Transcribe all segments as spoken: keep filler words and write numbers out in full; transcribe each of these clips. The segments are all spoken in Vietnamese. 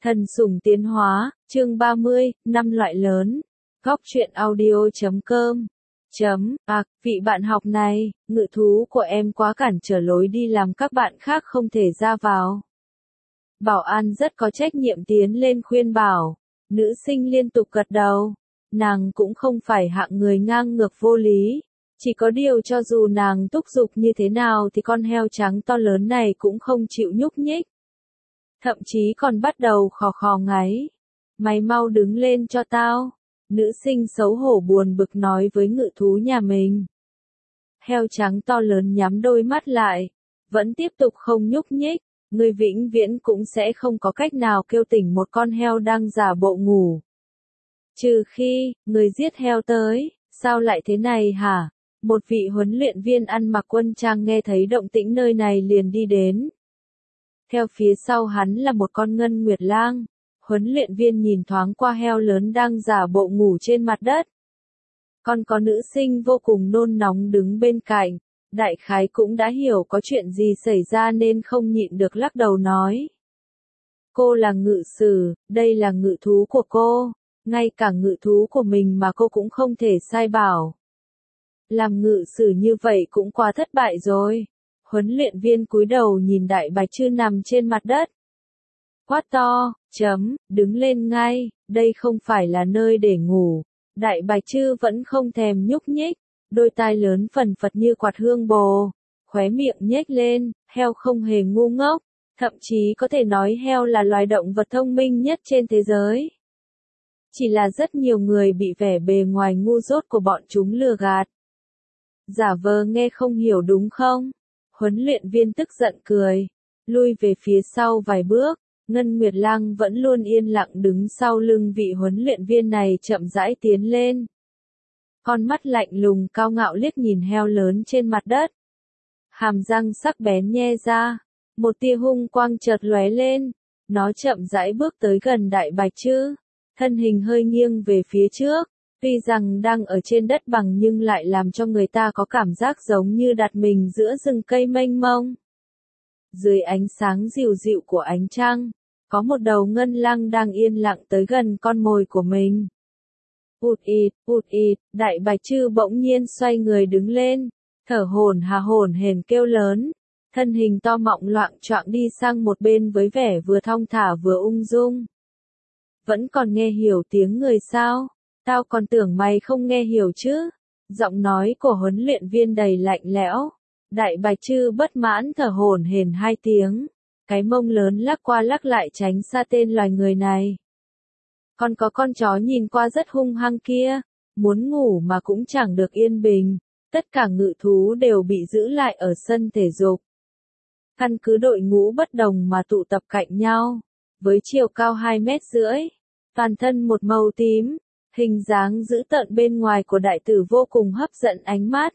Thần sủng tiến hóa, chương ba mươi, năm loại lớn. Góc truyện audio chấm com. Chấm, à, vị bạn học này, ngự thú của em quá cản trở lối đi làm các bạn khác không thể ra vào. Bảo an rất có trách nhiệm tiến lên khuyên bảo. Nữ sinh liên tục gật đầu. Nàng cũng không phải hạng người ngang ngược vô lý. Chỉ có điều cho dù nàng thúc giục như thế nào thì con heo trắng to lớn này cũng không chịu nhúc nhích. Thậm chí còn bắt đầu khò khò ngáy. Mày mau đứng lên cho tao. Nữ sinh xấu hổ buồn bực nói với ngự thú nhà mình. Heo trắng to lớn nhắm đôi mắt lại. Vẫn tiếp tục không nhúc nhích. Ngươi vĩnh viễn cũng sẽ không có cách nào kêu tỉnh một con heo đang giả bộ ngủ. Trừ khi, người giết heo tới. Sao lại thế này hả? Một vị huấn luyện viên ăn mặc quân trang nghe thấy động tĩnh nơi này liền đi đến. Theo phía sau hắn là một con ngân nguyệt lang. Huấn luyện viên nhìn thoáng qua heo lớn đang giả bộ ngủ trên mặt đất. Còn có nữ sinh vô cùng nôn nóng đứng bên cạnh. Đại khái cũng đã hiểu có chuyện gì xảy ra nên không nhịn được lắc đầu nói. Cô là ngự sử, đây là ngự thú của cô. Ngay cả ngự thú của mình mà cô cũng không thể sai bảo. Làm ngự sử như vậy cũng quá thất bại rồi. Huấn luyện viên cúi đầu nhìn đại bạch chư nằm trên mặt đất. Quát to, chấm, đứng lên ngay, đây không phải là nơi để ngủ. Đại bạch chư vẫn không thèm nhúc nhích, đôi tai lớn phần phật như quạt hương bồ, khóe miệng nhếch lên, heo không hề ngu ngốc, thậm chí có thể nói heo là loài động vật thông minh nhất trên thế giới. Chỉ là rất nhiều người bị vẻ bề ngoài ngu dốt của bọn chúng lừa gạt. Giả vờ nghe không hiểu đúng không? Huấn luyện viên tức giận cười, lui về phía sau vài bước, Ngân Nguyệt Lang vẫn luôn yên lặng đứng sau lưng vị huấn luyện viên này chậm rãi tiến lên. Con mắt lạnh lùng cao ngạo liếc nhìn heo lớn trên mặt đất. Hàm răng sắc bén nhe ra, một tia hung quang chợt lóe lên, nó chậm rãi bước tới gần đại bạch chư, thân hình hơi nghiêng về phía trước. Tuy rằng đang ở trên đất bằng nhưng lại làm cho người ta có cảm giác giống như đặt mình giữa rừng cây mênh mông. Dưới ánh sáng dịu dịu của ánh trăng, có một đầu ngân lang đang yên lặng tới gần con mồi của mình. Ụt ịt, ụt ịt, đại bạch chư bỗng nhiên xoay người đứng lên, thở hổn hà hổn hển kêu lớn, thân hình to mọng loạng choạng đi sang một bên với vẻ vừa thong thả vừa ung dung. Vẫn còn nghe hiểu tiếng người sao? Tao còn tưởng mày không nghe hiểu chứ. Giọng nói của huấn luyện viên đầy lạnh lẽo. Đại bạch chư bất mãn thở hổn hển hai tiếng. Cái mông lớn lắc qua lắc lại tránh xa tên loài người này. Còn có con chó nhìn qua rất hung hăng kia. Muốn ngủ mà cũng chẳng được yên bình. Tất cả ngự thú đều bị giữ lại ở sân thể dục. Căn cứ đội ngũ bất đồng mà tụ tập cạnh nhau. Với chiều cao hai mét rưỡi. Toàn thân một màu tím. Hình dáng dữ tợn bên ngoài của đại tử vô cùng hấp dẫn ánh mắt.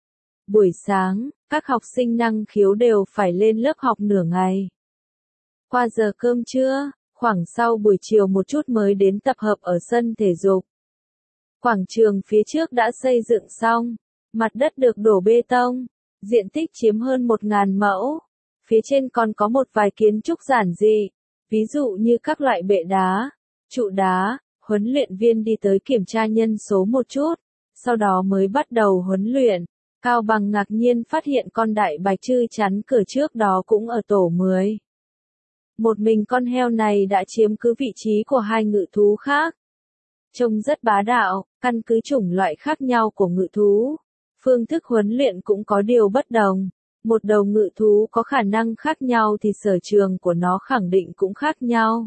Buổi sáng, các học sinh năng khiếu đều phải lên lớp học nửa ngày. Qua giờ cơm trưa, khoảng sau buổi chiều một chút mới đến tập hợp ở sân thể dục. Quảng trường phía trước đã xây dựng xong, mặt đất được đổ bê tông, diện tích chiếm hơn một nghìn mẫu. Phía trên còn có một vài kiến trúc giản dị, ví dụ như các loại bệ đá, trụ đá. Huấn luyện viên đi tới kiểm tra nhân số một chút, sau đó mới bắt đầu huấn luyện. Cao Bằng ngạc nhiên phát hiện con đại bạch chư chắn cửa trước đó cũng ở tổ mười. Một mình con heo này đã chiếm cứ vị trí của hai ngự thú khác. Trông rất bá đạo, căn cứ chủng loại khác nhau của ngự thú. Phương thức huấn luyện cũng có điều bất đồng. Một đầu ngự thú có khả năng khác nhau thì sở trường của nó khẳng định cũng khác nhau.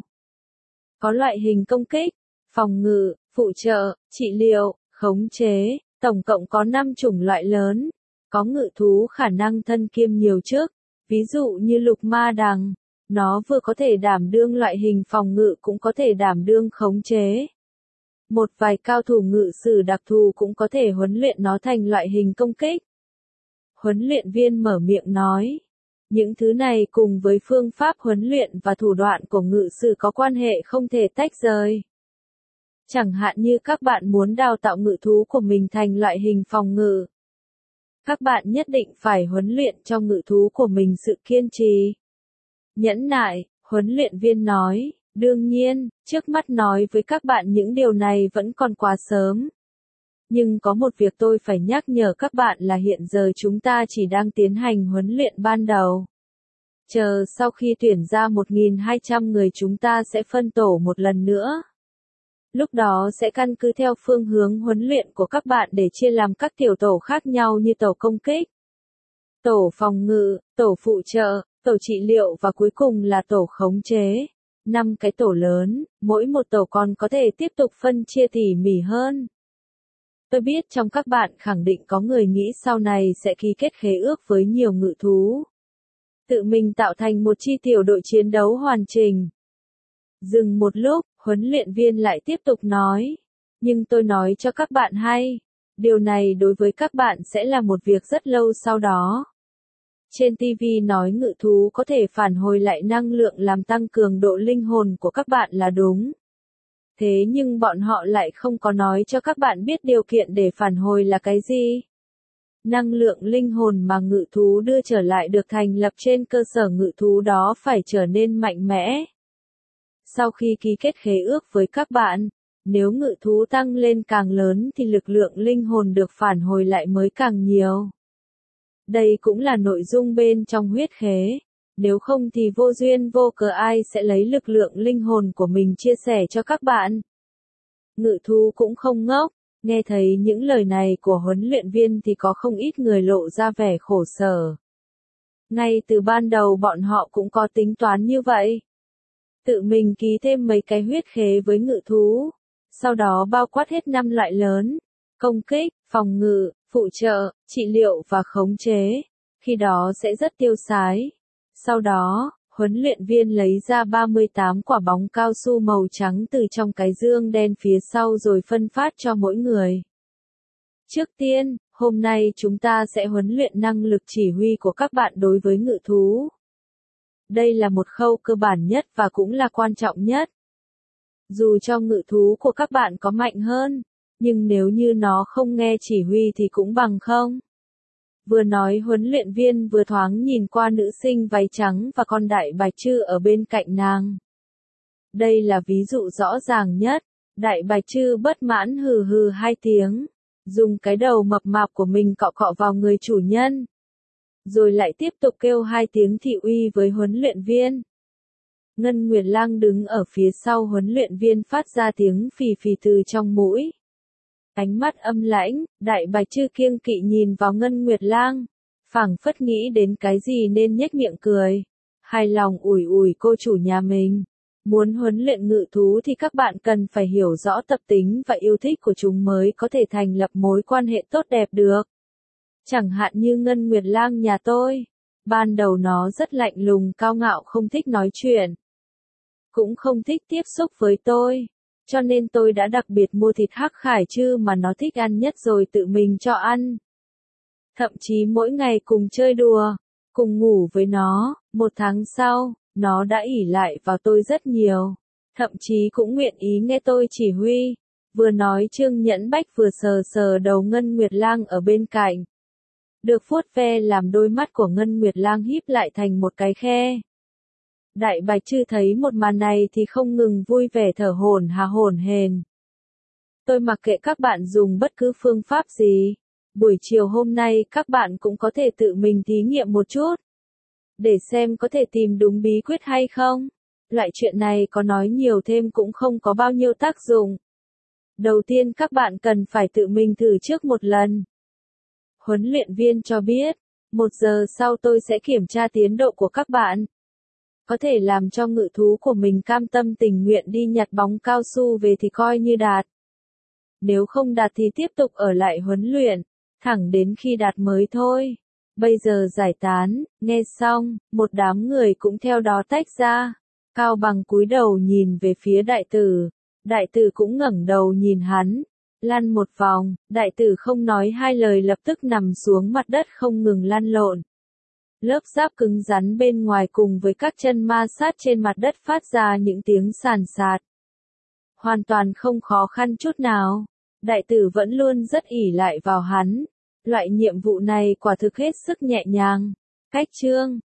Có loại hình công kích, phòng ngự, phụ trợ, trị liệu, khống chế, tổng cộng có năm chủng loại lớn. Có ngự thú khả năng thân kiêm nhiều chức, ví dụ như lục ma đằng. Nó vừa có thể đảm đương loại hình phòng ngự cũng có thể đảm đương khống chế. Một vài cao thủ ngự sử đặc thù cũng có thể huấn luyện nó thành loại hình công kích. Huấn luyện viên mở miệng nói. Những thứ này cùng với phương pháp huấn luyện và thủ đoạn của ngự sử có quan hệ không thể tách rời. Chẳng hạn như các bạn muốn đào tạo ngự thú của mình thành loại hình phòng ngự. Các bạn nhất định phải huấn luyện cho ngự thú của mình sự kiên trì. Nhẫn nại, huấn luyện viên nói, Đương nhiên, trước mắt nói với các bạn những điều này vẫn còn quá sớm. Nhưng có một việc tôi phải nhắc nhở các bạn là hiện giờ chúng ta chỉ đang tiến hành huấn luyện ban đầu. Chờ sau khi tuyển ra một nghìn hai trăm người chúng ta sẽ phân tổ một lần nữa. Lúc đó sẽ căn cứ theo phương hướng huấn luyện của các bạn để chia làm các tiểu tổ khác nhau như tổ công kích, tổ phòng ngự, tổ phụ trợ, tổ trị liệu và cuối cùng là tổ khống chế. Năm cái tổ lớn, mỗi một tổ còn có thể tiếp tục phân chia tỉ mỉ hơn. Tôi biết trong các bạn khẳng định có người nghĩ sau này sẽ ký kết khế ước với nhiều ngự thú. Tự mình tạo thành một chi tiểu đội chiến đấu hoàn chỉnh. Dừng một lúc, huấn luyện viên lại tiếp tục nói. Nhưng tôi nói cho các bạn hay, điều này đối với các bạn sẽ là một việc rất lâu sau đó. Trên ti vi nói ngự thú có thể phản hồi lại năng lượng làm tăng cường độ linh hồn của các bạn là đúng. Thế nhưng bọn họ lại không có nói cho các bạn biết điều kiện để phản hồi là cái gì. Năng lượng linh hồn mà ngự thú đưa trở lại được thành lập trên cơ sở ngự thú đó phải trở nên mạnh mẽ. Sau khi ký kết khế ước với các bạn, nếu ngự thú tăng lên càng lớn thì lực lượng linh hồn được phản hồi lại mới càng nhiều. Đây cũng là nội dung bên trong huyết khế. Nếu không thì vô duyên vô cớ ai sẽ lấy lực lượng linh hồn của mình chia sẻ cho các bạn. Ngự thú cũng không ngốc, nghe thấy những lời này của huấn luyện viên thì có không ít người lộ ra vẻ khổ sở. Ngay từ ban đầu bọn họ cũng có tính toán như vậy. Tự mình ký thêm mấy cái huyết khế với ngự thú, sau đó bao quát hết năm loại lớn, công kích, phòng ngự, phụ trợ, trị liệu và khống chế, khi đó sẽ rất tiêu sái. Sau đó, huấn luyện viên lấy ra ba mươi tám quả bóng cao su màu trắng từ trong cái dương đen phía sau rồi phân phát cho mỗi người. Trước tiên, hôm nay chúng ta sẽ huấn luyện năng lực chỉ huy của các bạn đối với ngự thú. Đây là một khâu cơ bản nhất và cũng là quan trọng nhất. Dù cho ngự thú của các bạn có mạnh hơn, nhưng nếu như nó không nghe chỉ huy thì cũng bằng không. Vừa nói huấn luyện viên vừa thoáng nhìn qua nữ sinh váy trắng và con đại bạch trư ở bên cạnh nàng. Đây là ví dụ rõ ràng nhất. Đại bạch trư bất mãn hừ hừ hai tiếng, dùng cái đầu mập mạp của mình cọ cọ vào người chủ nhân. Rồi lại tiếp tục kêu hai tiếng thị uy với huấn luyện viên. Ngân Nguyệt Lang đứng ở phía sau huấn luyện viên phát ra tiếng phì phì từ trong mũi. Ánh mắt âm lãnh, đại bạch trư kiêng kỵ nhìn vào Ngân Nguyệt Lang, phảng phất nghĩ đến cái gì nên nhếch miệng cười, hài lòng ủi ủi cô chủ nhà mình. Muốn huấn luyện ngự thú thì các bạn cần phải hiểu rõ tập tính và yêu thích của chúng mới có thể thành lập mối quan hệ tốt đẹp được. Chẳng hạn như Ngân Nguyệt Lang nhà tôi, ban đầu nó rất lạnh lùng cao ngạo không thích nói chuyện, cũng không thích tiếp xúc với tôi. Cho nên tôi đã đặc biệt mua thịt hắc khải trư mà nó thích ăn nhất rồi tự mình cho ăn. Thậm chí mỗi ngày cùng chơi đùa, cùng ngủ với nó, một tháng sau, nó đã ỷ lại vào tôi rất nhiều. Thậm chí cũng nguyện ý nghe tôi chỉ huy. Vừa nói Trương Nhẫn Bách vừa sờ sờ đầu Ngân Nguyệt Lang ở bên cạnh. Được vuốt ve làm đôi mắt của Ngân Nguyệt Lang híp lại thành một cái khe. Đại bạch trư thấy một màn này thì không ngừng vui vẻ thở hổn hà hổn hển. Tôi mặc kệ các bạn dùng bất cứ phương pháp gì. Buổi chiều hôm nay các bạn cũng có thể tự mình thí nghiệm một chút. Để xem có thể tìm đúng bí quyết hay không. Loại chuyện này có nói nhiều thêm cũng không có bao nhiêu tác dụng. Đầu tiên các bạn cần phải tự mình thử trước một lần. Huấn luyện viên cho biết, một giờ sau tôi sẽ kiểm tra tiến độ của các bạn. Có thể làm cho ngự thú của mình cam tâm tình nguyện đi nhặt bóng cao su về thì coi như đạt. Nếu không đạt thì tiếp tục ở lại huấn luyện, thẳng đến khi đạt mới thôi. Bây giờ giải tán, nghe xong, một đám người cũng theo đó tách ra. Cao Bằng cúi đầu nhìn về phía đại tử, đại tử cũng ngẩng đầu nhìn hắn. Lăn một vòng, đại tử không nói hai lời lập tức nằm xuống mặt đất không ngừng lăn lộn. Lớp giáp cứng rắn bên ngoài cùng với các chân ma sát trên mặt đất phát ra những tiếng sàn sạt. Hoàn toàn không khó khăn chút nào. Đại tử vẫn luôn rất ỷ lại vào hắn. Loại nhiệm vụ này quả thực hết sức nhẹ nhàng. Cách chương